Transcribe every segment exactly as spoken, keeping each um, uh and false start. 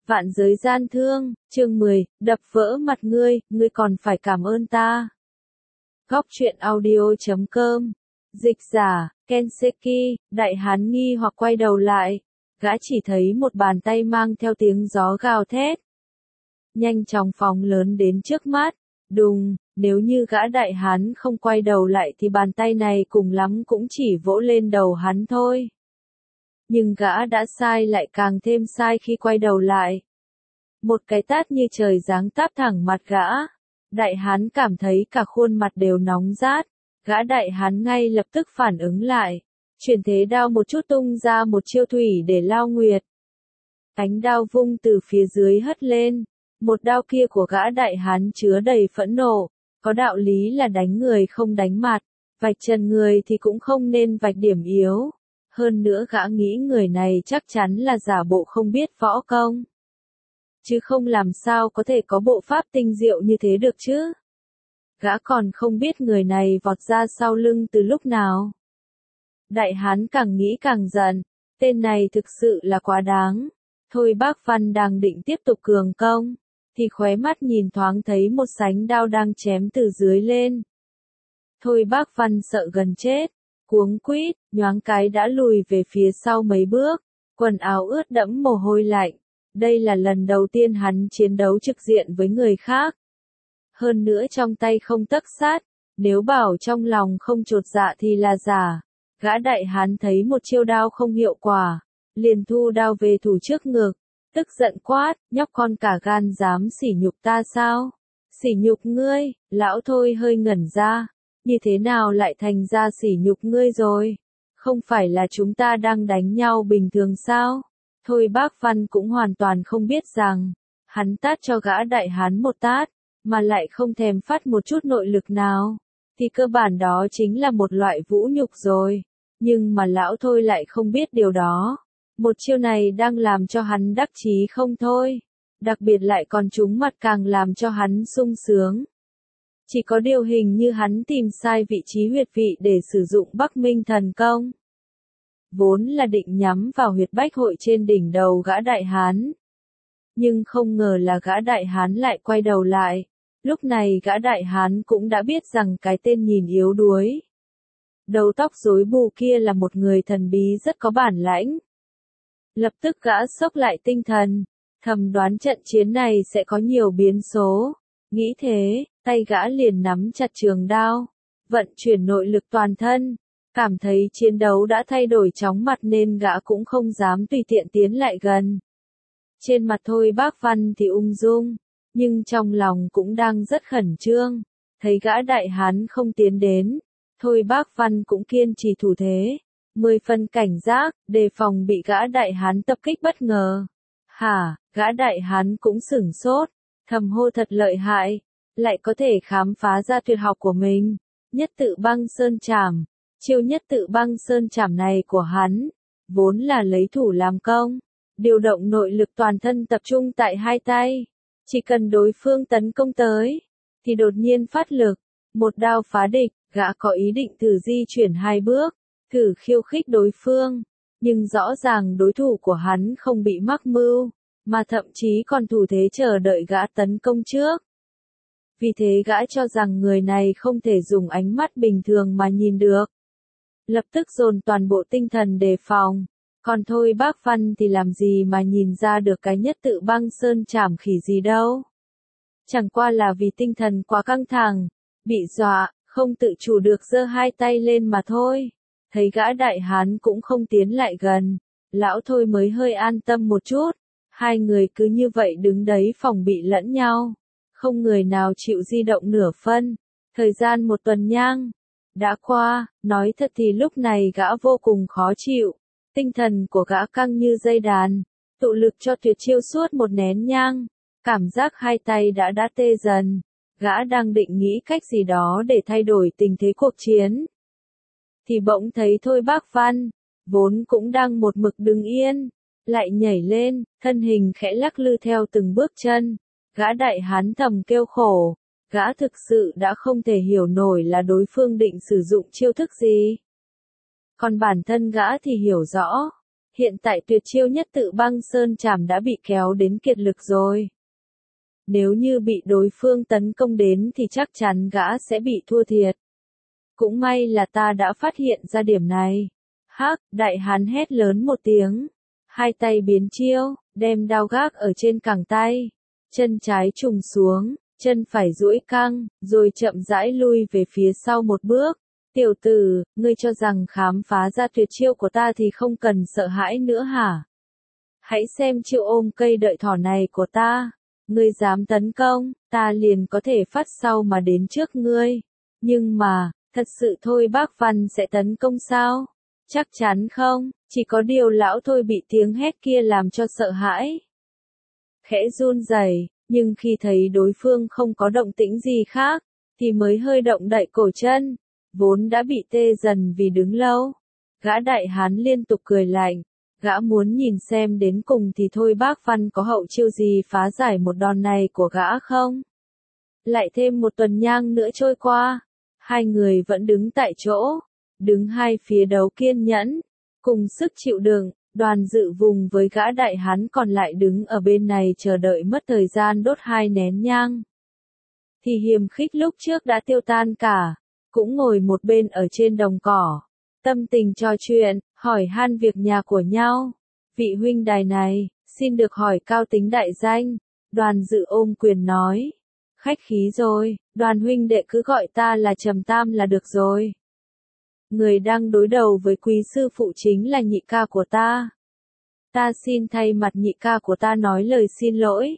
Vạn giới gian thương, chương mười, đập vỡ mặt ngươi, ngươi còn phải cảm ơn ta. Góc truyện audio chấm com. Dịch giả, Kenseki, đại hán nghi hoặc quay đầu lại. Gã chỉ thấy một bàn tay mang theo tiếng gió gào thét. Nhanh chóng phóng lớn đến trước mắt. Đùng, nếu như gã đại hán không quay đầu lại thì bàn tay này cùng lắm cũng chỉ vỗ lên đầu hắn thôi. Nhưng gã đã sai lại càng thêm sai khi quay đầu lại. Một cái tát như trời giáng táp thẳng mặt gã. Đại hán cảm thấy cả khuôn mặt đều nóng rát. Gã đại hán ngay lập tức phản ứng lại. Chuyển thế đao một chút tung ra một chiêu thủy để lao nguyệt. Cánh đao vung từ phía dưới hất lên. Một đao kia của gã đại hán chứa đầy phẫn nộ. Có đạo lý là đánh người không đánh mặt. Vạch trần người thì cũng không nên vạch điểm yếu. Hơn nữa gã nghĩ người này chắc chắn là giả bộ không biết võ công. Chứ không làm sao có thể có bộ pháp tinh diệu như thế được chứ. Gã còn không biết người này vọt ra sau lưng từ lúc nào. Đại hán càng nghĩ càng giận, tên này thực sự là quá đáng. Thôi Bác Văn đang định tiếp tục cường công, thì khóe mắt nhìn thoáng thấy một sánh đao đang chém từ dưới lên. Thôi Bác Văn sợ gần chết, cuống quýt, nhoáng cái đã lùi về phía sau mấy bước, quần áo ướt đẫm mồ hôi lạnh. Đây là lần đầu tiên hắn chiến đấu trực diện với người khác. Hơn nữa trong tay không tấc sát, nếu bảo trong lòng không chột dạ thì là giả. Gã đại hán thấy một chiêu đao không hiệu quả, liền thu đao về thủ trước ngực, tức giận quát, nhóc con cả gan dám sỉ nhục ta sao? Sỉ nhục ngươi, lão Thôi hơi ngẩn ra, như thế nào lại thành ra sỉ nhục ngươi rồi? Không phải là chúng ta đang đánh nhau bình thường sao? Thôi Bác Văn cũng hoàn toàn không biết rằng, hắn tát cho gã đại hán một tát, mà lại không thèm phát một chút nội lực nào, thì cơ bản đó chính là một loại vũ nhục rồi. Nhưng mà lão Thôi lại không biết điều đó. Một chiêu này đang làm cho hắn đắc chí không thôi. Đặc biệt lại còn trúng mặt càng làm cho hắn sung sướng. Chỉ có điều hình như hắn tìm sai vị trí huyệt vị để sử dụng Bắc Minh thần công. Vốn là định nhắm vào huyệt bách hội trên đỉnh đầu gã đại hán. Nhưng không ngờ là gã đại hán lại quay đầu lại. Lúc này gã đại hán cũng đã biết rằng cái tên nhìn yếu đuối. Đầu tóc rối bù kia là một người thần bí rất có bản lãnh. Lập tức gã sốc lại tinh thần, thầm đoán trận chiến này sẽ có nhiều biến số. Nghĩ thế, tay gã liền nắm chặt trường đao, vận chuyển nội lực toàn thân. Cảm thấy chiến đấu đã thay đổi chóng mặt nên gã cũng không dám tùy tiện tiến lại gần. Trên mặt Thôi Bác Văn thì ung dung, nhưng trong lòng cũng đang rất khẩn trương. Thấy gã đại hán không tiến đến, Thôi Bác Văn cũng kiên trì thủ thế. Mười phần cảnh giác, đề phòng bị gã đại hán tập kích bất ngờ. Hả, gã đại hán cũng sửng sốt, thầm hô thật lợi hại, lại có thể khám phá ra tuyệt học của mình. Nhất tự băng sơn trảm. Chiêu nhất tự băng sơn trảm này của hắn, vốn là lấy thủ làm công, điều động nội lực toàn thân tập trung tại hai tay. Chỉ cần đối phương tấn công tới, thì đột nhiên phát lực, một đao phá địch. Gã có ý định thử di chuyển hai bước, thử khiêu khích đối phương, nhưng rõ ràng đối thủ của hắn không bị mắc mưu, mà thậm chí còn thủ thế chờ đợi gã tấn công trước. Vì thế gã cho rằng người này không thể dùng ánh mắt bình thường mà nhìn được. Lập tức dồn toàn bộ tinh thần đề phòng, còn Thôi Bác Văn thì làm gì mà nhìn ra được cái nhất tự băng sơn trảm khỉ gì đâu. Chẳng qua là vì tinh thần quá căng thẳng, bị dọa, không tự chủ được giơ hai tay lên mà thôi. Thấy gã đại hán cũng không tiến lại gần, lão Thôi mới hơi an tâm một chút. Hai người cứ như vậy đứng đấy phòng bị lẫn nhau, không người nào chịu di động nửa phân. Thời gian một tuần nhang đã qua, nói thật thì lúc này gã vô cùng khó chịu. Tinh thần của gã căng như dây đàn, tụ lực cho tuyệt chiêu suốt một nén nhang. Cảm giác hai tay đã đã tê dần. Gã đang định nghĩ cách gì đó để thay đổi tình thế cuộc chiến. Thì bỗng thấy Thôi Bác Văn, vốn cũng đang một mực đứng yên, lại nhảy lên, thân hình khẽ lắc lư theo từng bước chân. Gã đại hán thầm kêu khổ, gã thực sự đã không thể hiểu nổi là đối phương định sử dụng chiêu thức gì. Còn bản thân gã thì hiểu rõ, Hiện tại tuyệt chiêu nhất tự băng sơn trảm đã bị kéo đến kiệt lực rồi. Nếu như bị đối phương tấn công đến thì chắc chắn gã sẽ bị thua thiệt. Cũng may là ta đã phát hiện ra điểm này. Hắc, đại hán hét lớn một tiếng. Hai tay biến chiêu, đem đao gác ở trên cẳng tay. Chân trái trùng xuống, chân phải duỗi căng, rồi chậm rãi lui về phía sau một bước. Tiểu tử, ngươi cho rằng khám phá ra tuyệt chiêu của ta thì không cần sợ hãi nữa hả? Hãy xem chiêu ôm cây đợi thỏ này của ta. Ngươi dám tấn công, ta liền có thể phát sau mà đến trước ngươi. Nhưng mà, thật sự Thôi Bác Văn sẽ tấn công sao? Chắc chắn không, chỉ có điều lão Thôi bị tiếng hét kia làm cho sợ hãi. Khẽ run rẩy, nhưng khi thấy đối phương không có động tĩnh gì khác, thì mới hơi động đậy cổ chân, vốn đã bị tê dần vì đứng lâu. Gã đại hán liên tục cười lạnh, gã muốn nhìn xem đến cùng thì Thôi Bác Văn có hậu chiêu gì phá giải một đòn này của gã không. Lại thêm một tuần nhang nữa trôi qua, hai người vẫn đứng tại chỗ, đứng hai phía đấu kiên nhẫn, cùng sức chịu đựng. Đoàn Dự vùng với gã đại hán còn lại đứng ở bên này chờ đợi mất thời gian đốt hai nén nhang. Thì hiềm khích lúc trước đã tiêu tan cả, cũng ngồi một bên ở trên đồng cỏ, tâm tình trò chuyện, hỏi han việc nhà của nhau. Vị huynh đài này, xin được hỏi cao tính đại danh. Đoàn Dự ôm quyền nói. Khách khí rồi, Đoàn huynh đệ cứ gọi ta là Trầm Tam là được rồi. Người đang đối đầu với quý sư phụ chính là nhị ca của ta. Ta xin thay mặt nhị ca của ta nói lời xin lỗi.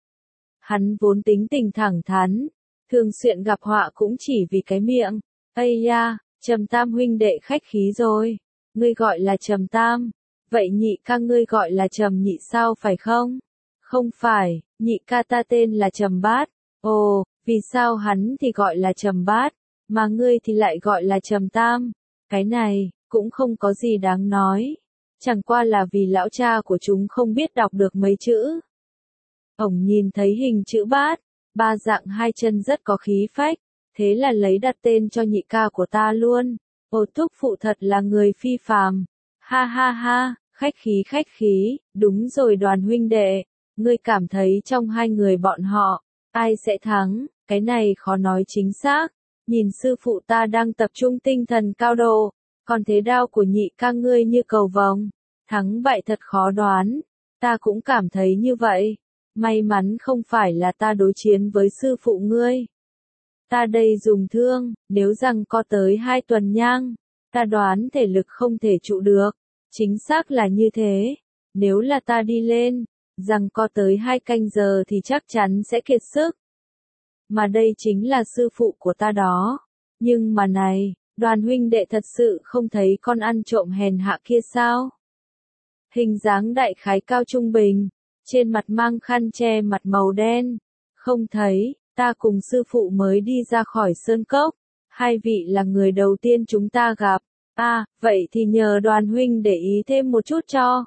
Hắn vốn tính tình thẳng thắn, thường xuyên gặp họa cũng chỉ vì cái miệng. Ây da, Trầm Tam huynh đệ khách khí rồi. Ngươi gọi là Trầm Tam, vậy nhị ca ngươi gọi là Trầm Nhị sao phải không? Không phải, nhị ca ta tên là Trầm Bát. Ồ, vì sao hắn thì gọi là Trầm Bát, mà ngươi thì lại gọi là Trầm Tam? Cái này, cũng không có gì đáng nói. Chẳng qua là vì lão cha của chúng không biết đọc được mấy chữ. Ổng nhìn thấy hình chữ bát, ba dạng hai chân rất có khí phách, thế là lấy đặt tên cho nhị ca của ta luôn. Ồ thúc phụ thật là người phi phàm. Ha ha ha, khách khí khách khí, đúng rồi Đoàn huynh đệ, ngươi cảm thấy trong hai người bọn họ, ai sẽ thắng? Cái này khó nói chính xác. Nhìn sư phụ ta đang tập trung tinh thần cao độ, còn thế đao của nhị ca ngươi như cầu vồng, thắng bại thật khó đoán. Ta cũng cảm thấy như vậy. May mắn không phải là ta đối chiến với sư phụ ngươi. Ta đây dùng thương, nếu rằng có tới hai tuần nhang, ta đoán thể lực không thể trụ được. Chính xác là như thế. Nếu là ta đi lên, rằng có tới hai canh giờ thì chắc chắn sẽ kiệt sức. Mà đây chính là sư phụ của ta đó. Nhưng mà này, Đoàn huynh đệ thật sự không thấy con ăn trộm hèn hạ kia sao? Hình dáng đại khái cao trung bình, trên mặt mang khăn che mặt màu đen. Không thấy, ta cùng sư phụ mới đi ra khỏi sơn cốc. Hai vị là người đầu tiên chúng ta gặp. À, vậy thì nhờ Đoàn huynh để ý thêm một chút cho.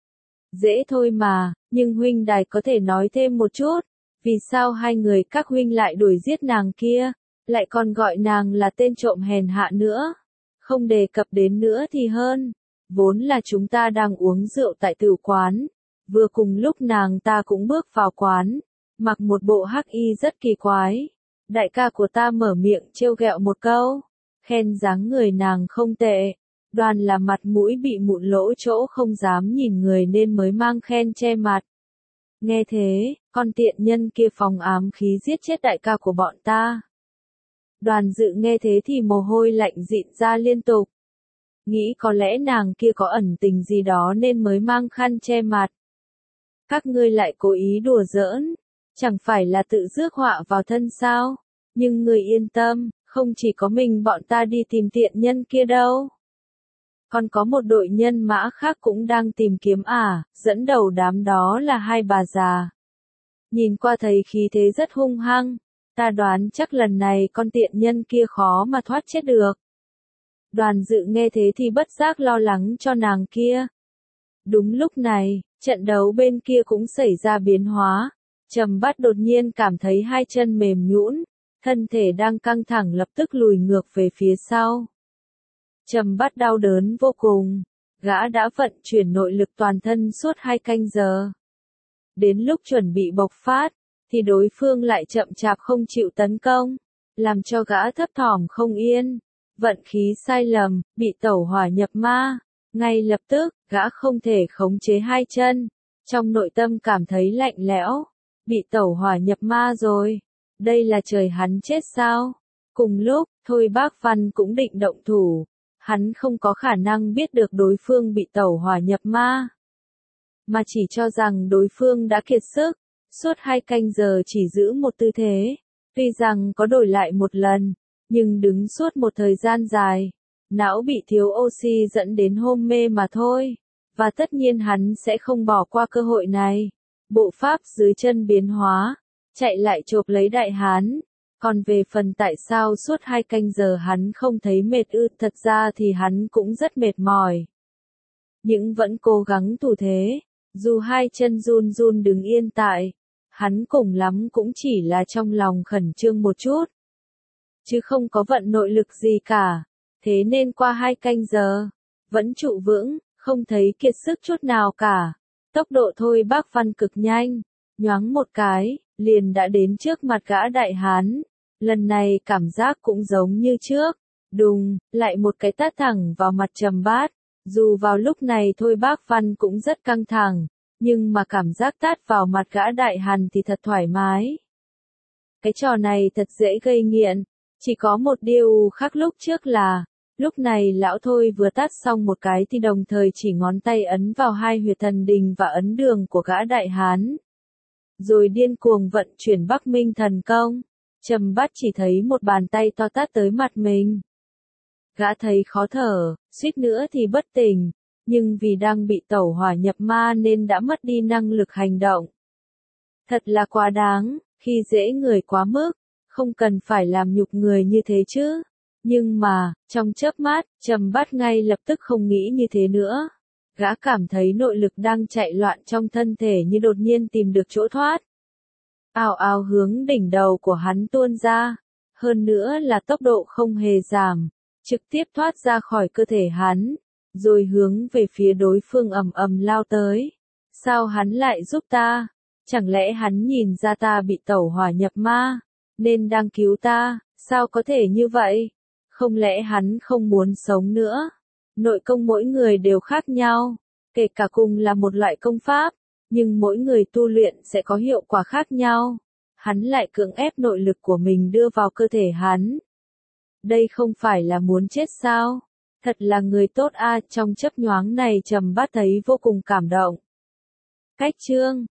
Dễ thôi mà, nhưng huynh đài có thể nói thêm một chút. Vì sao hai người các huynh lại đuổi giết nàng kia, lại còn gọi nàng là tên trộm hèn hạ nữa? Không đề cập đến nữa thì hơn. Vốn là chúng ta đang uống rượu tại tử quán. Vừa cùng lúc nàng ta cũng bước vào quán, mặc một bộ hắc y rất kỳ quái. Đại ca của ta mở miệng trêu ghẹo một câu, khen dáng người nàng không tệ. Đoàn là mặt mũi bị mụn lỗ chỗ không dám nhìn người nên mới mang khen che mặt. Nghe thế, con tiện nhân kia phòng ám khí giết chết đại ca của bọn ta. Đoàn Dự nghe thế thì mồ hôi lạnh dịn ra liên tục. Nghĩ có lẽ nàng kia có ẩn tình gì đó nên mới mang khăn che mặt. Các ngươi lại cố ý đùa giỡn, chẳng phải là tự rước họa vào thân sao? Nhưng người yên tâm, không chỉ có mình bọn ta đi tìm tiện nhân kia đâu. Còn có một đội nhân mã khác cũng đang tìm kiếm à, dẫn đầu đám đó là hai bà già. Nhìn qua thấy khí thế rất hung hăng, ta đoán chắc lần này con tiện nhân kia khó mà thoát chết được. Đoàn Dự nghe thế thì bất giác lo lắng cho nàng kia. Đúng lúc này, trận đấu bên kia cũng xảy ra biến hóa. Trầm Bát đột nhiên cảm thấy hai chân mềm nhũn, thân thể đang căng thẳng lập tức lùi ngược về phía sau. Trầm Bát đau đớn vô cùng, gã đã vận chuyển nội lực toàn thân suốt hai canh giờ. Đến lúc chuẩn bị bộc phát, thì đối phương lại chậm chạp không chịu tấn công, làm cho gã thấp thỏm không yên. Vận khí sai lầm, bị tẩu hỏa nhập ma. Ngay lập tức, gã không thể khống chế hai chân. Trong nội tâm cảm thấy lạnh lẽo. Bị tẩu hỏa nhập ma rồi. Đây là trời hắn chết sao? Cùng lúc, Thôi Bác Văn cũng định động thủ. Hắn không có khả năng biết được đối phương bị tẩu hỏa nhập ma, mà chỉ cho rằng đối phương đã kiệt sức. Suốt hai canh giờ chỉ giữ một tư thế. Tuy rằng có đổi lại một lần, nhưng đứng suốt một thời gian dài, não bị thiếu oxy dẫn đến hôn mê mà thôi. Và tất nhiên hắn sẽ không bỏ qua cơ hội này. Bộ pháp dưới chân biến hóa, chạy lại chộp lấy Đại Hán. Còn về phần tại sao suốt hai canh giờ hắn không thấy mệt ư, thật ra thì hắn cũng rất mệt mỏi. Nhưng vẫn cố gắng thủ thế, dù hai chân run run đứng yên tại. Hắn cùng lắm cũng chỉ là trong lòng khẩn trương một chút, chứ không có vận nội lực gì cả. Thế nên qua hai canh giờ, vẫn trụ vững, không thấy kiệt sức chút nào cả. Tốc độ Thôi Bác Văn cực nhanh, nhoáng một cái, liền đã đến trước mặt gã Đại Hán. Lần này cảm giác cũng giống như trước, đùng, lại một cái tát thẳng vào mặt Trầm Bát. Dù vào lúc này Thôi Bác Văn cũng rất căng thẳng, nhưng mà cảm giác tát vào mặt gã Đại Hàn thì thật thoải mái. Cái trò này thật dễ gây nghiện, chỉ có một điều khác lúc trước là, lúc này lão Thôi vừa tát xong một cái thì đồng thời chỉ ngón tay ấn vào hai huyệt thần đình và ấn đường của gã Đại Hán. Rồi điên cuồng vận chuyển Bắc Minh thần công. Trầm Bát chỉ thấy một bàn tay to tát tới mặt mình. Gã thấy khó thở, suýt nữa thì bất tỉnh, nhưng vì đang bị tẩu hỏa nhập ma nên đã mất đi năng lực hành động. Thật là quá đáng, khi dễ người quá mức, không cần phải làm nhục người như thế chứ. Nhưng mà, trong chớp mắt, Trầm Bát ngay lập tức không nghĩ như thế nữa. Gã cảm thấy nội lực đang chạy loạn trong thân thể như đột nhiên tìm được chỗ thoát. Ào ào hướng đỉnh đầu của hắn tuôn ra, hơn nữa là tốc độ không hề giảm, trực tiếp thoát ra khỏi cơ thể hắn, rồi hướng về phía đối phương ầm ầm lao tới. Sao hắn lại giúp ta? Chẳng lẽ hắn nhìn ra ta bị tẩu hỏa nhập ma, nên đang cứu ta? Sao có thể như vậy? Không lẽ hắn không muốn sống nữa? Nội công mỗi người đều khác nhau, kể cả cùng là một loại công pháp, nhưng mỗi người tu luyện sẽ có hiệu quả khác nhau. Hắn lại cưỡng ép nội lực của mình đưa vào cơ thể hắn. Đây không phải là muốn chết sao? Thật là người tốt a. Trong chớp nhoáng này Trầm Bát thấy vô cùng cảm động. Cách chương